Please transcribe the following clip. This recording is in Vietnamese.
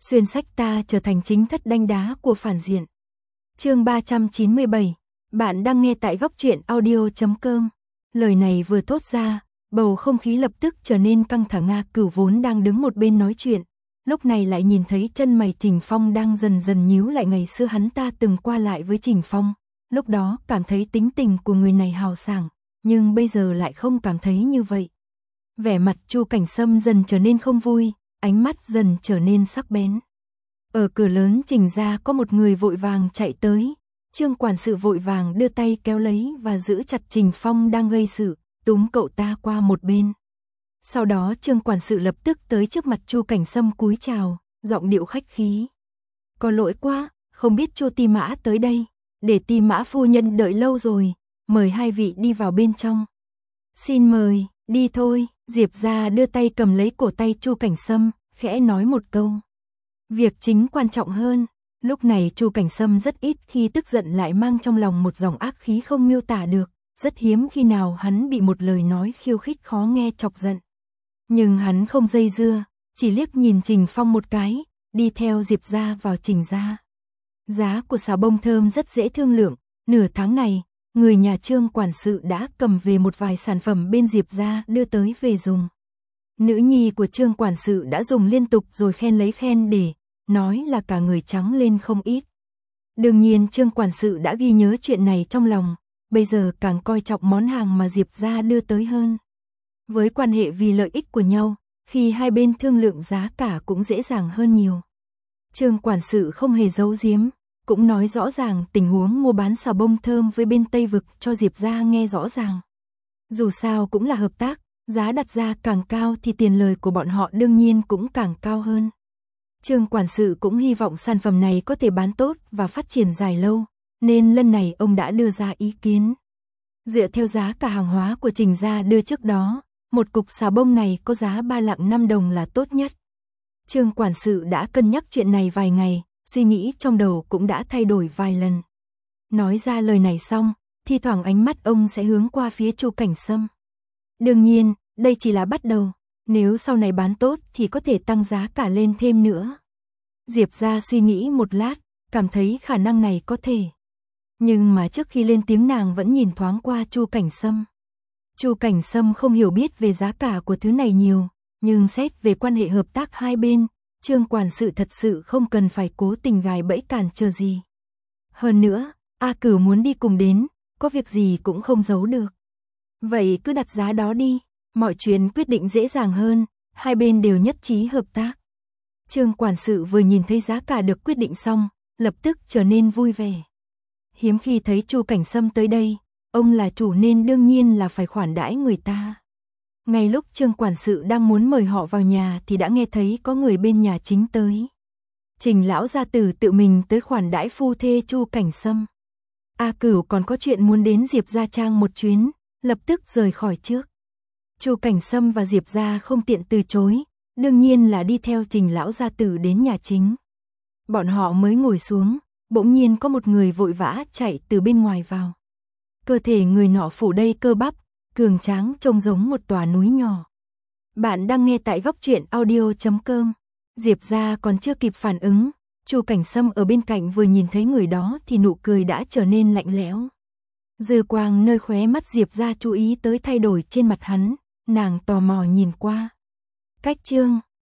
xuyên sách ta trở thành chính thất đanh đá của phản diện. Chương 397, bạn đang nghe tại góc truyện audio.com. Lời này vừa thốt ra, bầu không khí lập tức trở nên căng thẳng. A Cửu vốn đang đứng một bên nói chuyện, lúc này lại nhìn thấy chân mày Trình Phong đang dần dần nhíu lại. Ngày xưa hắn ta từng qua lại với Trình Phong, lúc đó cảm thấy tính tình của người này hào sảng, nhưng bây giờ lại không cảm thấy như vậy. Vẻ mặt Chu Cảnh Sâm dần trở nên không vui, ánh mắt dần trở nên sắc bén. Ở cửa lớn Trình gia có một người vội vàng chạy tới, Trương quản sự vội vàng đưa tay kéo lấy và giữ chặt Trình Phong đang gây sự, túm cậu ta qua một bên. Sau đó Trương quản sự lập tức tới trước mặt Chu Cảnh Sâm cúi chào, giọng điệu khách khí. Có lỗi quá, không biết Chu Ti Mã tới đây, để Ti Mã phu nhân đợi lâu rồi, mời hai vị đi vào bên trong. Xin mời, đi thôi. Diệp gia đưa tay cầm lấy cổ tay Chu Cảnh Sâm, khẽ nói một câu. Việc chính quan trọng hơn. Lúc này Chu Cảnh Sâm rất ít khi tức giận, lại mang trong lòng một dòng ác khí không miêu tả được, rất hiếm khi nào hắn bị một lời nói khiêu khích khó nghe chọc giận. Nhưng hắn không dây dưa, chỉ liếc nhìn Trình Phong một cái, đi theo Diệp gia vào Trình gia. Giá của xà bông thơm rất dễ thương lượng, nửa tháng này, người nhà Trương quản sự đã cầm về một vài sản phẩm bên Diệp gia đưa tới về dùng. Nữ nhi của Trương quản sự đã dùng liên tục rồi khen lấy khen để, nói là cả người trắng lên không ít. Đương nhiên Trương quản sự đã ghi nhớ chuyện này trong lòng, bây giờ càng coi trọng món hàng mà Diệp gia đưa tới hơn. Với quan hệ vì lợi ích của nhau, khi hai bên thương lượng giá cả cũng dễ dàng hơn nhiều. Trương quản sự không hề giấu giếm, cũng nói rõ ràng tình huống mua bán xà bông thơm với bên Tây Vực cho Diệp gia nghe rõ ràng. Dù sao cũng là hợp tác, giá đặt ra càng cao thì tiền lời của bọn họ đương nhiên cũng càng cao hơn. Trương quản sự cũng hy vọng sản phẩm này có thể bán tốt và phát triển dài lâu, nên lần này ông đã đưa ra ý kiến. Dựa theo giá cả hàng hóa của Trình gia đưa trước đó, một cục xà bông này có giá 3 lạng 5 đồng là tốt nhất. Trương quản sự đã cân nhắc chuyện này vài ngày, suy nghĩ trong đầu cũng đã thay đổi vài lần. Nói ra lời này xong, thi thoảng ánh mắt ông sẽ hướng qua phía Chu Cảnh Sâm. Đương nhiên, đây chỉ là bắt đầu, nếu sau này bán tốt thì có thể tăng giá cả lên thêm nữa. Diệp gia suy nghĩ một lát, cảm thấy khả năng này có thể. Nhưng mà trước khi lên tiếng nàng vẫn nhìn thoáng qua Chu Cảnh Sâm. Chu Cảnh Sâm không hiểu biết về giá cả của thứ này nhiều, nhưng xét về quan hệ hợp tác hai bên, Trương quản sự thật sự không cần phải cố tình gài bẫy cản trở gì. Hơn nữa, A Cửu muốn đi cùng đến, có việc gì cũng không giấu được. Vậy cứ đặt giá đó đi, mọi chuyện quyết định dễ dàng hơn, hai bên đều nhất trí hợp tác. Trương quản sự vừa nhìn thấy giá cả được quyết định xong, lập tức trở nên vui vẻ. Hiếm khi thấy Chu Cảnh Sâm tới đây, ông là chủ nên đương nhiên là phải khoản đãi người ta. Ngay lúc Trương quản sự đang muốn mời họ vào nhà thì đã nghe thấy có người bên nhà chính tới. Trình lão gia tử tự mình tới khoản đãi phu thê Chu Cảnh Sâm. A Cửu còn có chuyện muốn đến Diệp gia trang một chuyến, lập tức rời khỏi trước. Chu Cảnh Sâm và Diệp gia không tiện từ chối, đương nhiên là đi theo Trình lão gia tử đến nhà chính. Bọn họ mới ngồi xuống, bỗng nhiên có một người vội vã chạy từ bên ngoài vào. Cơ thể người nọ phủ đầy cơ bắp, cường tráng trông giống một tòa núi nhỏ. Bạn đang nghe tại góc truyện audio.com. Diệp gia còn chưa kịp phản ứng, Chu Cảnh Sâm ở bên cạnh vừa nhìn thấy người đó thì nụ cười đã trở nên lạnh lẽo. Dư quang nơi khóe mắt Diệp gia chú ý tới thay đổi trên mặt hắn, nàng tò mò nhìn qua. Cách Trương